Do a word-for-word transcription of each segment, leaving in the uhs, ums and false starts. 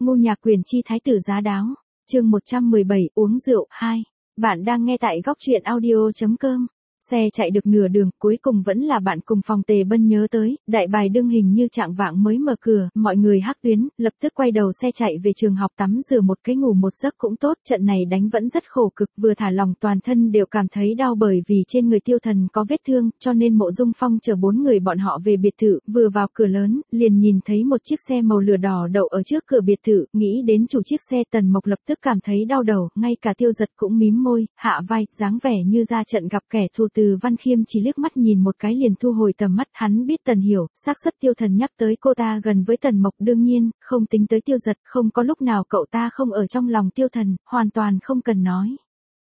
Ngô Nhạc Quyền chi thái tử giá đáo. Chương một trăm mười bảy uống rượu hai. Bạn đang nghe tại góc truyện audio chấm com. Xe chạy được nửa đường, cuối cùng vẫn là bạn cùng phòng Tề Bân nhớ tới, đại bài đương hình như trạng vạng mới mở cửa, mọi người hắc tuyến, lập tức quay đầu xe chạy về trường học tắm rửa một cái ngủ một giấc cũng tốt, trận này đánh vẫn rất khổ cực, vừa thả lòng toàn thân đều cảm thấy đau bởi vì trên người Tiêu Thần có vết thương, cho nên Mộ Dung Phong chở bốn người bọn họ về biệt thự, vừa vào cửa lớn, liền nhìn thấy một chiếc xe màu lửa đỏ đậu ở trước cửa biệt thự, nghĩ đến chủ chiếc xe Tần Mộc lập tức cảm thấy đau đầu, ngay cả Tiêu Giật cũng mím môi, hạ vai, dáng vẻ như ra trận gặp kẻ thù. Từ Văn Khiêm chỉ liếc mắt nhìn một cái liền thu hồi tầm mắt, hắn biết Tần Hiểu, xác suất Tiêu Thần nhắc tới cô ta gần với Tần Mộc đương nhiên, không tính tới Tiêu Giật, không có lúc nào cậu ta không ở trong lòng Tiêu Thần, hoàn toàn không cần nói.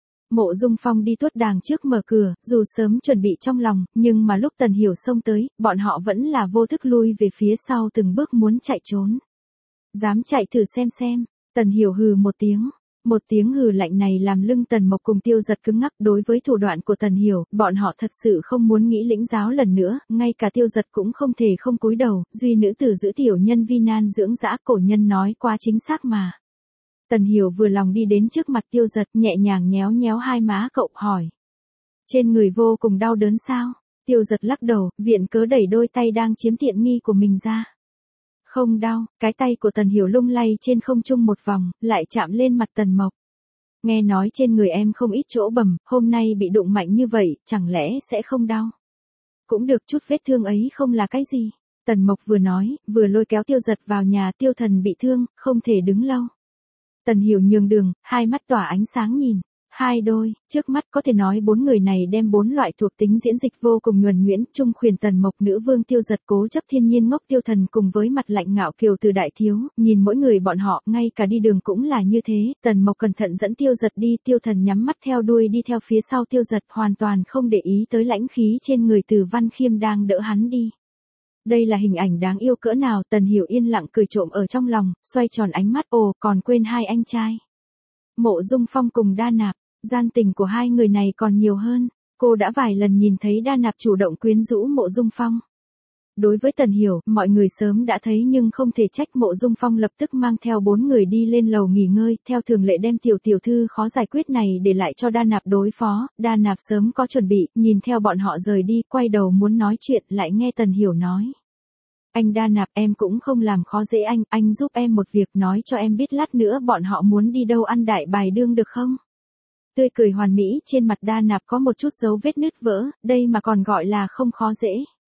Mộ Dung Phong đi tuốt đàng trước mở cửa, dù sớm chuẩn bị trong lòng, nhưng mà lúc Tần Hiểu xông tới, bọn họ vẫn là vô thức lui về phía sau từng bước muốn chạy trốn. Dám chạy thử xem xem, Tần Hiểu hừ một tiếng. Một tiếng hừ lạnh này làm lưng Tần Mộc cùng Tiêu Giật cứng ngắc, đối với thủ đoạn của Tần Hiểu, bọn họ thật sự không muốn nghĩ lĩnh giáo lần nữa, ngay cả Tiêu Giật cũng không thể không cúi đầu, duy nữ tử giữ tiểu nhân vi nan dưỡng dã, cổ nhân nói quá chính xác mà. Tần Hiểu vừa lòng đi đến trước mặt Tiêu Giật, nhẹ nhàng nhéo nhéo hai má cậu hỏi. Trên người vô cùng đau đớn sao? Tiêu Giật lắc đầu, viện cớ đẩy đôi tay đang chiếm tiện nghi của mình ra. Không đau, cái tay của Tần Hiểu lung lay trên không trung một vòng, lại chạm lên mặt Tần Mộc. Nghe nói trên người em không ít chỗ bầm, hôm nay bị đụng mạnh như vậy, chẳng lẽ sẽ không đau? Cũng được, chút vết thương ấy không là cái gì. Tần Mộc vừa nói, vừa lôi kéo Tiêu Giật vào nhà. Tiêu Thần bị thương, không thể đứng lâu. Tần Hiểu nhường đường, hai mắt tỏa ánh sáng nhìn. Hai đôi, trước mắt có thể nói bốn người này đem bốn loại thuộc tính diễn dịch vô cùng nhuần nhuyễn, Trung Khuyển Tần Mộc, nữ vương Tiêu Giật, cố chấp thiên nhiên ngốc Tiêu Thần cùng với mặt lạnh ngạo kiều từ đại thiếu, nhìn mỗi người bọn họ, ngay cả đi đường cũng là như thế. Tần Mộc cẩn thận dẫn Tiêu Giật đi, Tiêu Thần nhắm mắt theo đuôi đi theo phía sau Tiêu Giật, hoàn toàn không để ý tới lãnh khí trên người Từ Văn Khiêm đang đỡ hắn đi. Đây là hình ảnh đáng yêu cỡ nào, Tần Hiểu yên lặng cười trộm ở trong lòng, xoay tròn ánh mắt, ồ, còn quên hai anh trai. Mộ Dung Phong cùng Đa Nạp. Gian tình của hai người này còn nhiều hơn, cô đã vài lần nhìn thấy Đa Nạp chủ động quyến rũ Mộ Dung Phong. Đối với Tần Hiểu, mọi người sớm đã thấy nhưng không thể trách. Mộ Dung Phong lập tức mang theo bốn người đi lên lầu nghỉ ngơi, theo thường lệ đem tiểu tiểu thư khó giải quyết này để lại cho Đa Nạp đối phó. Đa Nạp sớm có chuẩn bị, nhìn theo bọn họ rời đi, quay đầu muốn nói chuyện, lại nghe Tần Hiểu nói. Anh Đa Nạp, em cũng không làm khó dễ anh, anh giúp em một việc, nói cho em biết lát nữa bọn họ muốn đi đâu ăn đại bài đương được không? Tươi cười hoàn mỹ, trên mặt Đa Nạp có một chút dấu vết nứt vỡ, đây mà còn gọi là không khó dễ.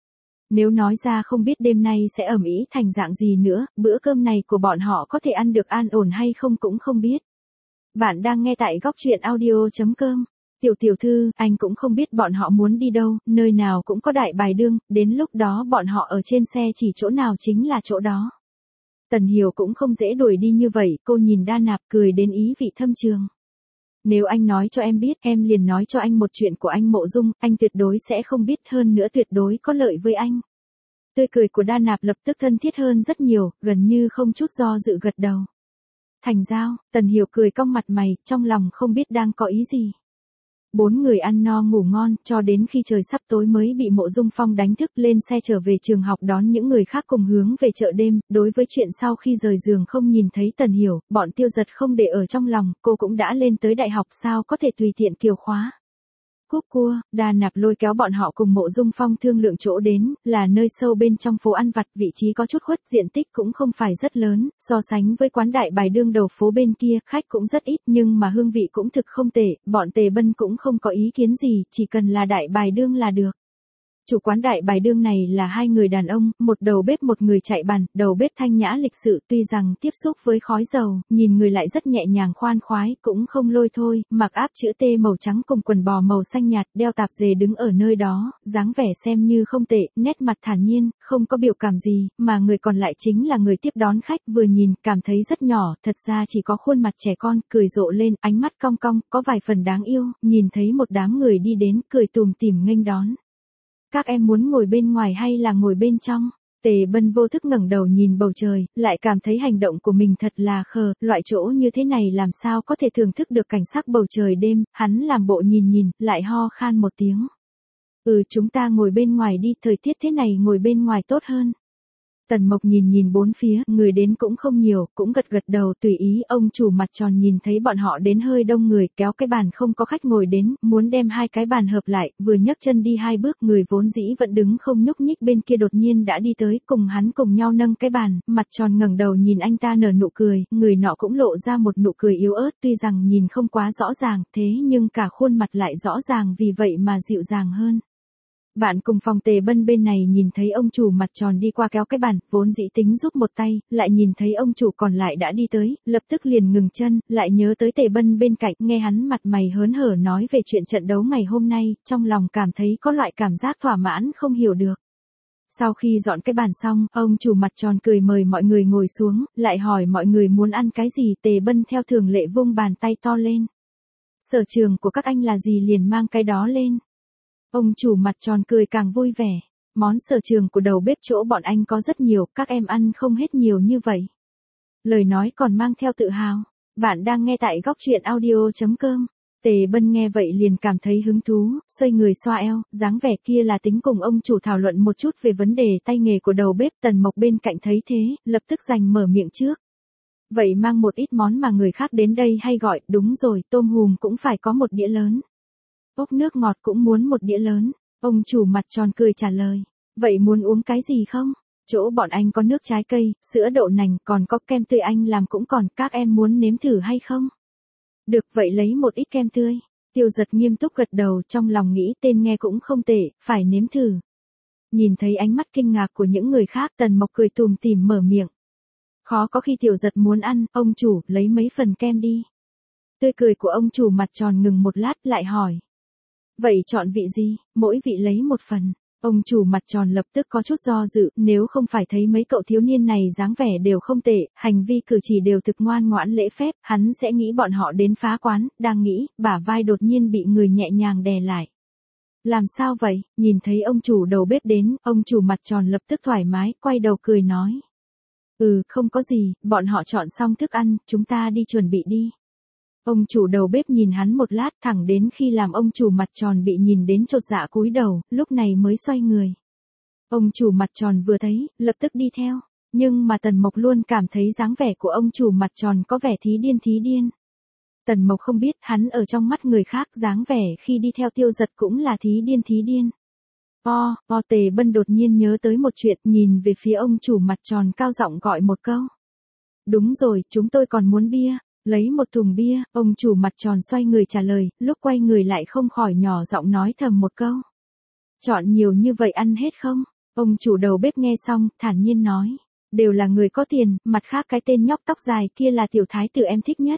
Nếu nói ra không biết đêm nay sẽ ầm ĩ thành dạng gì nữa, bữa cơm này của bọn họ có thể ăn được an ổn hay không cũng không biết. Bạn đang nghe tại góc truyện audio chấm com. Tiểu tiểu thư, anh cũng không biết bọn họ muốn đi đâu, nơi nào cũng có đại bài đương, đến lúc đó bọn họ ở trên xe chỉ chỗ nào chính là chỗ đó. Tần Hiểu cũng không dễ đuổi đi như vậy, cô nhìn Đa Nạp cười đến ý vị thâm trường. Nếu anh nói cho em biết, em liền nói cho anh một chuyện của anh Mộ Dung, anh tuyệt đối sẽ không biết, hơn nữa tuyệt đối có lợi với anh. Tươi cười của Đa Nạp lập tức thân thiết hơn rất nhiều, gần như không chút do dự gật đầu. Thành giao, Tần Hiểu cười cong mặt mày, trong lòng không biết đang có ý gì. Bốn người ăn no ngủ ngon, cho đến khi trời sắp tối mới bị Mộ Dung Phong đánh thức, lên xe trở về trường học đón những người khác cùng hướng về chợ đêm. Đối với chuyện sau khi rời giường không nhìn thấy Tần Hiểu, bọn Tiêu Giật không để ở trong lòng, cô cũng đã lên tới đại học sao có thể tùy tiện kiều khóa. Cúp cua, Đa Nạp lôi kéo bọn họ cùng Mộ Dung Phong thương lượng chỗ đến, là nơi sâu bên trong phố ăn vặt, vị trí có chút khuất, diện tích cũng không phải rất lớn, so sánh với quán đại bài đương đầu phố bên kia, khách cũng rất ít, nhưng mà hương vị cũng thực không tệ, bọn Tề Bân cũng không có ý kiến gì, chỉ cần là đại bài đương là được. Chủ quán đại bài đương này là hai người đàn ông, một đầu bếp một người chạy bàn, đầu bếp thanh nhã lịch sự, tuy rằng tiếp xúc với khói dầu, nhìn người lại rất nhẹ nhàng khoan khoái, cũng không lôi thôi, mặc áp chữ T màu trắng cùng quần bò màu xanh nhạt, đeo tạp dề đứng ở nơi đó, dáng vẻ xem như không tệ, nét mặt thản nhiên, không có biểu cảm gì, mà người còn lại chính là người tiếp đón khách, vừa nhìn, cảm thấy rất nhỏ, thật ra chỉ có khuôn mặt trẻ con, cười rộ lên, ánh mắt cong cong, có vài phần đáng yêu, nhìn thấy một đám người đi đến, cười tùm tìm nghênh đón. Các em muốn ngồi bên ngoài hay là ngồi bên trong? Tề Bân vô thức ngẩng đầu nhìn bầu trời, lại cảm thấy hành động của mình thật là khờ, loại chỗ như thế này làm sao có thể thưởng thức được cảnh sắc bầu trời đêm, hắn làm bộ nhìn nhìn, lại ho khan một tiếng. Ừ, chúng ta ngồi bên ngoài đi, thời tiết thế này ngồi bên ngoài tốt hơn. Tần Mộc nhìn nhìn bốn phía, người đến cũng không nhiều, cũng gật gật đầu tùy ý. Ông chủ mặt tròn nhìn thấy bọn họ đến hơi đông người, kéo cái bàn không có khách ngồi đến, muốn đem hai cái bàn hợp lại, vừa nhấc chân đi hai bước, người vốn dĩ vẫn đứng không nhúc nhích bên kia đột nhiên đã đi tới, cùng hắn cùng nhau nâng cái bàn, mặt tròn ngẩng đầu nhìn anh ta nở nụ cười, người nọ cũng lộ ra một nụ cười yếu ớt, tuy rằng nhìn không quá rõ ràng, thế nhưng cả khuôn mặt lại rõ ràng vì vậy mà dịu dàng hơn. Bạn cùng phòng Tề Bân bên này nhìn thấy ông chủ mặt tròn đi qua kéo cái bàn, vốn dĩ tính giúp một tay, lại nhìn thấy ông chủ còn lại đã đi tới, lập tức liền ngừng chân, lại nhớ tới Tề Bân bên cạnh, nghe hắn mặt mày hớn hở nói về chuyện trận đấu ngày hôm nay, trong lòng cảm thấy có loại cảm giác thỏa mãn không hiểu được. Sau khi dọn cái bàn xong, ông chủ mặt tròn cười mời mọi người ngồi xuống, lại hỏi mọi người muốn ăn cái gì. Tề Bân theo thường lệ vung bàn tay to lên. Sở trường của các anh là gì liền mang cái đó lên. Ông chủ mặt tròn cười càng vui vẻ. Món sở trường của đầu bếp chỗ bọn anh có rất nhiều, các em ăn không hết nhiều như vậy. Lời nói còn mang theo tự hào. Bạn đang nghe tại góc truyện audio.com. Tề Bân nghe vậy liền cảm thấy hứng thú, xoay người xoa eo, dáng vẻ kia là tính cùng ông chủ thảo luận một chút về vấn đề tay nghề của đầu bếp. Tần Mộc bên cạnh thấy thế, lập tức giành mở miệng trước. Vậy mang một ít món mà người khác đến đây hay gọi, đúng rồi, tôm hùm cũng phải có một đĩa lớn. Ốc nước ngọt cũng muốn một đĩa lớn. Ông chủ mặt tròn cười trả lời. Vậy muốn uống cái gì không? Chỗ bọn anh có nước trái cây, sữa đậu nành, còn có kem tươi anh làm cũng còn, các em muốn nếm thử hay không? Được, vậy lấy một ít kem tươi. Tiêu Giật nghiêm túc gật đầu, trong lòng nghĩ tên nghe cũng không tệ, phải nếm thử. Nhìn thấy ánh mắt kinh ngạc của những người khác, Tần Mộc cười tùm tìm mở miệng. Khó có khi Tiểu Giật muốn ăn, ông chủ, lấy mấy phần kem đi. Tươi cười của ông chủ mặt tròn ngừng một lát lại hỏi. Vậy chọn vị gì, mỗi vị lấy một phần. Ông chủ mặt tròn lập tức có chút do dự, nếu không phải thấy mấy cậu thiếu niên này dáng vẻ đều không tệ, hành vi cử chỉ đều thực ngoan ngoãn lễ phép, hắn sẽ nghĩ bọn họ đến phá quán, đang nghĩ, bả vai đột nhiên bị người nhẹ nhàng đè lại. Làm sao vậy, nhìn thấy ông chủ đầu bếp đến, ông chủ mặt tròn lập tức thoải mái, quay đầu cười nói. Ừ, không có gì, bọn họ chọn xong thức ăn, chúng ta đi chuẩn bị đi. Ông chủ đầu bếp nhìn hắn một lát thẳng đến khi làm ông chủ mặt tròn bị nhìn đến chột dạ cúi đầu, lúc này mới xoay người. Ông chủ mặt tròn vừa thấy, lập tức đi theo, nhưng mà Tần Mộc luôn cảm thấy dáng vẻ của ông chủ mặt tròn có vẻ thí điên thí điên. Tần Mộc không biết hắn ở trong mắt người khác dáng vẻ khi đi theo Tiêu Giật cũng là thí điên thí điên. O, o Tề Bân đột nhiên nhớ tới một chuyện, nhìn về phía ông chủ mặt tròn cao giọng gọi một câu. Đúng rồi, chúng tôi còn muốn bia. Lấy một thùng bia, ông chủ mặt tròn xoay người trả lời, lúc quay người lại không khỏi nhỏ giọng nói thầm một câu. Chọn nhiều như vậy ăn hết không? Ông chủ đầu bếp nghe xong, thản nhiên nói. Đều là người có tiền, mặt khác cái tên nhóc tóc dài kia là tiểu thái tử em thích nhất.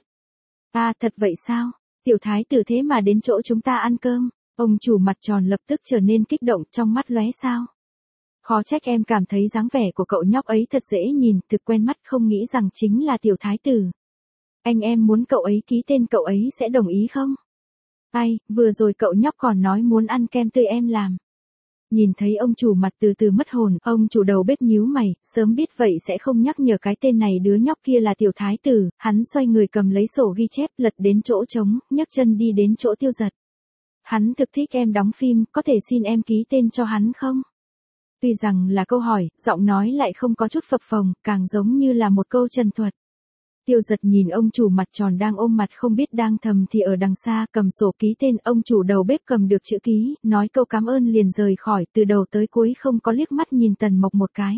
À thật vậy sao? Tiểu thái tử thế mà đến chỗ chúng ta ăn cơm. Ông chủ mặt tròn lập tức trở nên kích động, trong mắt lóe sao. Khó trách em cảm thấy dáng vẻ của cậu nhóc ấy thật dễ nhìn, thực quen mắt, không nghĩ rằng chính là tiểu thái tử. Anh em muốn cậu ấy ký tên, cậu ấy sẽ đồng ý không? Ai, vừa rồi cậu nhóc còn nói muốn ăn kem tươi em làm. Nhìn thấy ông chủ mặt từ từ mất hồn, ông chủ đầu bếp nhíu mày, sớm biết vậy sẽ không nhắc nhở cái tên này đứa nhóc kia là tiểu thái tử. Hắn xoay người cầm lấy sổ ghi chép, lật đến chỗ trống, nhấc chân đi đến chỗ Tiêu Giật. Hắn thực thích em đóng phim, có thể xin em ký tên cho hắn không? Tuy rằng là câu hỏi, giọng nói lại không có chút phập phồng, càng giống như là một câu trần thuật. Tiêu Giật nhìn ông chủ mặt tròn đang ôm mặt không biết đang thầm thì ở đằng xa, cầm sổ ký tên, ông chủ đầu bếp cầm được chữ ký, nói câu cảm ơn liền rời khỏi, từ đầu tới cuối không có liếc mắt nhìn Tần Mộc một cái.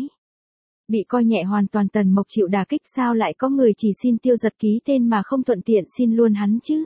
Bị coi nhẹ hoàn toàn, Tần Mộc chịu đả kích, sao lại có người chỉ xin Tiêu Giật ký tên mà không thuận tiện xin luôn hắn chứ?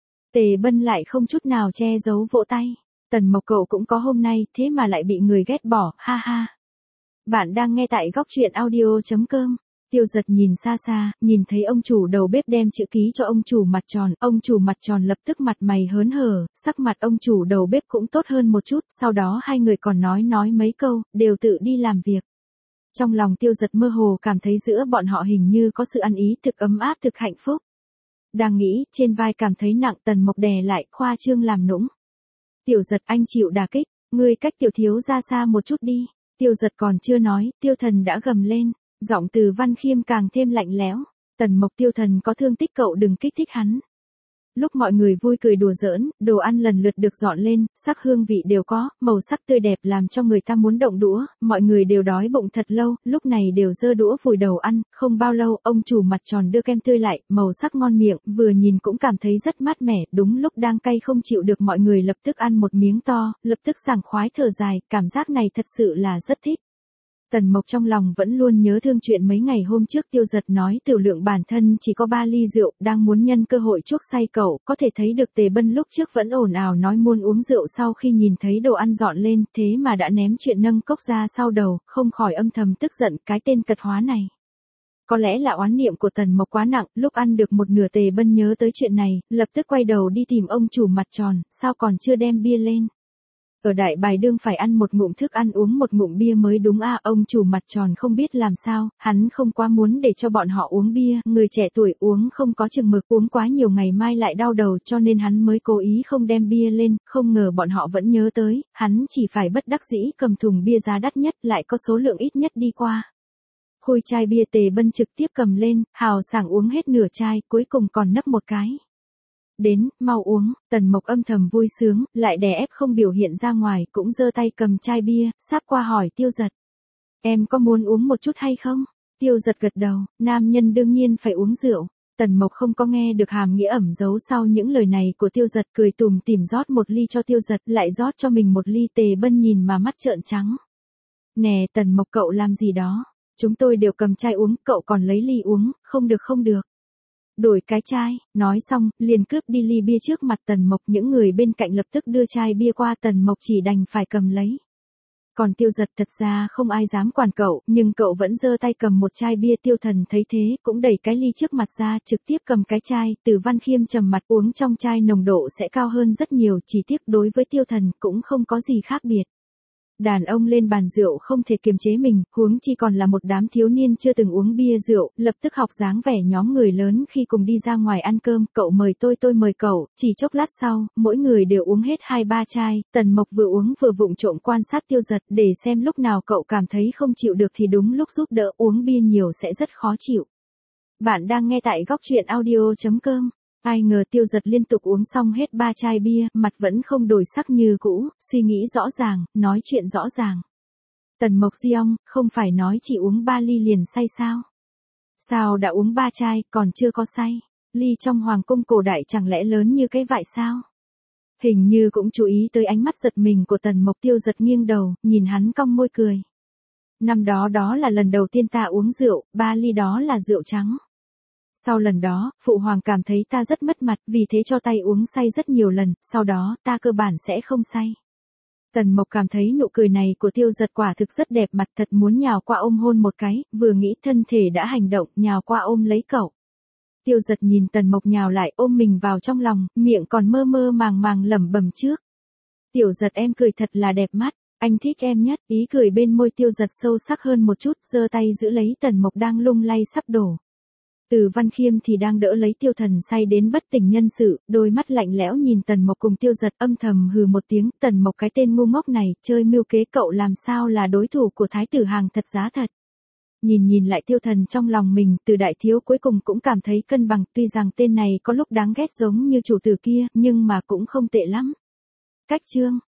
Tề Bân lại không chút nào che giấu vỗ tay. Tần Mộc cậu cũng có hôm nay, thế mà lại bị người ghét bỏ, ha ha. Bạn đang nghe tại góc truyện audio.com. Tiêu Giật nhìn xa xa, nhìn thấy ông chủ đầu bếp đem chữ ký cho ông chủ mặt tròn, ông chủ mặt tròn lập tức mặt mày hớn hở, sắc mặt ông chủ đầu bếp cũng tốt hơn một chút, sau đó hai người còn nói nói mấy câu, đều tự đi làm việc. Trong lòng Tiêu Giật mơ hồ cảm thấy giữa bọn họ hình như có sự ăn ý, thực ấm áp, thực hạnh phúc. Đang nghĩ, trên vai cảm thấy nặng, Tần Mộc đè lại, khoa trương làm nũng. Tiểu Giật, anh chịu đả kích, ngươi cách tiểu thiếu ra xa một chút đi. Tiêu Giật còn chưa nói, Tiêu Thần đã gầm lên. Giọng từ Văn Khiêm càng thêm lạnh lẽo. Tần Mộc, Tiêu Thần có thương tích, cậu đừng kích thích hắn. lúc mọi người vui cười đùa giỡn, đồ ăn lần lượt được dọn lên, sắc hương vị đều có, màu sắc tươi đẹp làm cho người ta muốn động đũa, mọi người đều đói bụng thật lâu, lúc này đều giơ đũa vùi đầu ăn, không bao lâu, ông chủ mặt tròn đưa kem tươi lại, màu sắc ngon miệng, vừa nhìn cũng cảm thấy rất mát mẻ, đúng lúc đang cay không chịu được mọi người lập tức ăn một miếng to, lập tức sảng khoái thở dài, cảm giác này thật sự là rất thích. Tần Mộc trong lòng vẫn luôn nhớ thương chuyện mấy ngày hôm trước Tiêu Giật nói tiểu lượng bản thân chỉ có ba ly rượu, đang muốn nhân cơ hội chuốc say cậu, có thể thấy được Tề Bân lúc trước vẫn ồn ào nói muốn uống rượu sau khi nhìn thấy đồ ăn dọn lên, thế mà đã ném chuyện nâng cốc ra sau đầu, không khỏi âm thầm tức giận cái tên cật hóa này. Có lẽ là oán niệm của Tần Mộc quá nặng, lúc ăn được một nửa Tề Bân nhớ tới chuyện này, lập tức quay đầu đi tìm ông chủ mặt tròn, sao còn chưa đem bia lên. Ở Đại Bài Đương phải ăn một ngụm thức ăn uống một ngụm bia mới đúng à, ông chủ mặt tròn không biết làm sao, hắn không quá muốn để cho bọn họ uống bia, người trẻ tuổi uống không có chừng mực, uống quá nhiều ngày mai lại đau đầu cho nên hắn mới cố ý không đem bia lên, không ngờ bọn họ vẫn nhớ tới, hắn chỉ phải bất đắc dĩ cầm thùng bia giá đắt nhất lại có số lượng ít nhất đi qua. Khui chai bia Tề Bân trực tiếp cầm lên, hào sảng uống hết nửa chai, cuối cùng còn nấp một cái. Đến, mau uống, Tần Mộc âm thầm vui sướng, lại đè ép không biểu hiện ra ngoài, cũng giơ tay cầm chai bia, sáp qua hỏi Tiêu Giật. Em có muốn uống một chút hay không? Tiêu Giật gật đầu, nam nhân đương nhiên phải uống rượu. Tần Mộc không có nghe được hàm nghĩa ẩn giấu sau những lời này của Tiêu Giật, cười tủm tỉm rót một ly cho Tiêu Giật, lại rót cho mình một ly. Tề Bân nhìn mà mắt trợn trắng. Nè Tần Mộc cậu làm gì đó? Chúng tôi đều cầm chai uống, cậu còn lấy ly uống, không được không được. Đổi cái chai, nói xong, liền cướp đi ly bia trước mặt Tần Mộc, những người bên cạnh lập tức đưa chai bia qua, Tần Mộc chỉ đành phải cầm lấy. Còn Tiêu Giật thật ra không ai dám quản cậu, nhưng cậu vẫn giơ tay cầm một chai bia. Tiêu Thần thấy thế, cũng đẩy cái ly trước mặt ra, trực tiếp cầm cái chai, Từ Văn Khiêm trầm mặt uống trong chai nồng độ sẽ cao hơn rất nhiều, chỉ tiếc đối với Tiêu Thần cũng không có gì khác biệt. Đàn ông lên bàn rượu không thể kiềm chế mình, huống chi còn là một đám thiếu niên chưa từng uống bia rượu, lập tức học dáng vẻ nhóm người lớn khi cùng đi ra ngoài ăn cơm, cậu mời tôi tôi mời cậu, chỉ chốc lát sau, mỗi người đều uống hết hai ba chai, Tần Mộc vừa uống vừa vụng trộm quan sát Tiêu Giật để xem lúc nào cậu cảm thấy không chịu được thì đúng lúc giúp đỡ, uống bia nhiều sẽ rất khó chịu. Bạn đang nghe tại góc truyện audio chấm com. Ai ngờ Tiêu Giật liên tục uống xong hết ba chai bia, mặt vẫn không đổi sắc như cũ, suy nghĩ rõ ràng, nói chuyện rõ ràng. Tần Mộc Diong, không phải nói chỉ uống ba ly liền say sao? Sao đã uống ba chai, còn chưa có say? Ly trong hoàng cung cổ đại chẳng lẽ lớn như cái vại sao? Hình như cũng chú ý tới ánh mắt giật mình của Tần Mộc. Tiêu Giật nghiêng đầu, nhìn hắn cong môi cười. Năm đó đó là lần đầu tiên ta uống rượu, ba ly đó là rượu trắng. Sau lần đó, phụ hoàng cảm thấy ta rất mất mặt, vì thế cho tay uống say rất nhiều lần, sau đó ta cơ bản sẽ không say. Tần Mộc cảm thấy nụ cười này của Tiêu Giật quả thực rất đẹp mặt, thật muốn nhào qua ôm hôn một cái, vừa nghĩ thân thể đã hành động, nhào qua ôm lấy cậu. Tiêu Giật nhìn Tần Mộc nhào lại ôm mình vào trong lòng, miệng còn mơ mơ màng màng lẩm bẩm trước. Tiểu Giật em cười thật là đẹp mắt, anh thích em nhất, ý cười bên môi Tiêu Giật sâu sắc hơn một chút, giơ tay giữ lấy Tần Mộc đang lung lay sắp đổ. Từ Văn Khiêm thì đang đỡ lấy Tiêu Thần say đến bất tỉnh nhân sự, đôi mắt lạnh lẽo nhìn Tần Mộc cùng Tiêu Giật, âm thầm hừ một tiếng, Tần Mộc cái tên ngu ngốc này, chơi mưu kế cậu làm sao là đối thủ của thái tử hàng thật giá thật. Nhìn nhìn lại Tiêu Thần trong lòng mình, Từ đại thiếu cuối cùng cũng cảm thấy cân bằng, tuy rằng tên này có lúc đáng ghét giống như chủ tử kia, nhưng mà cũng không tệ lắm. Cách chương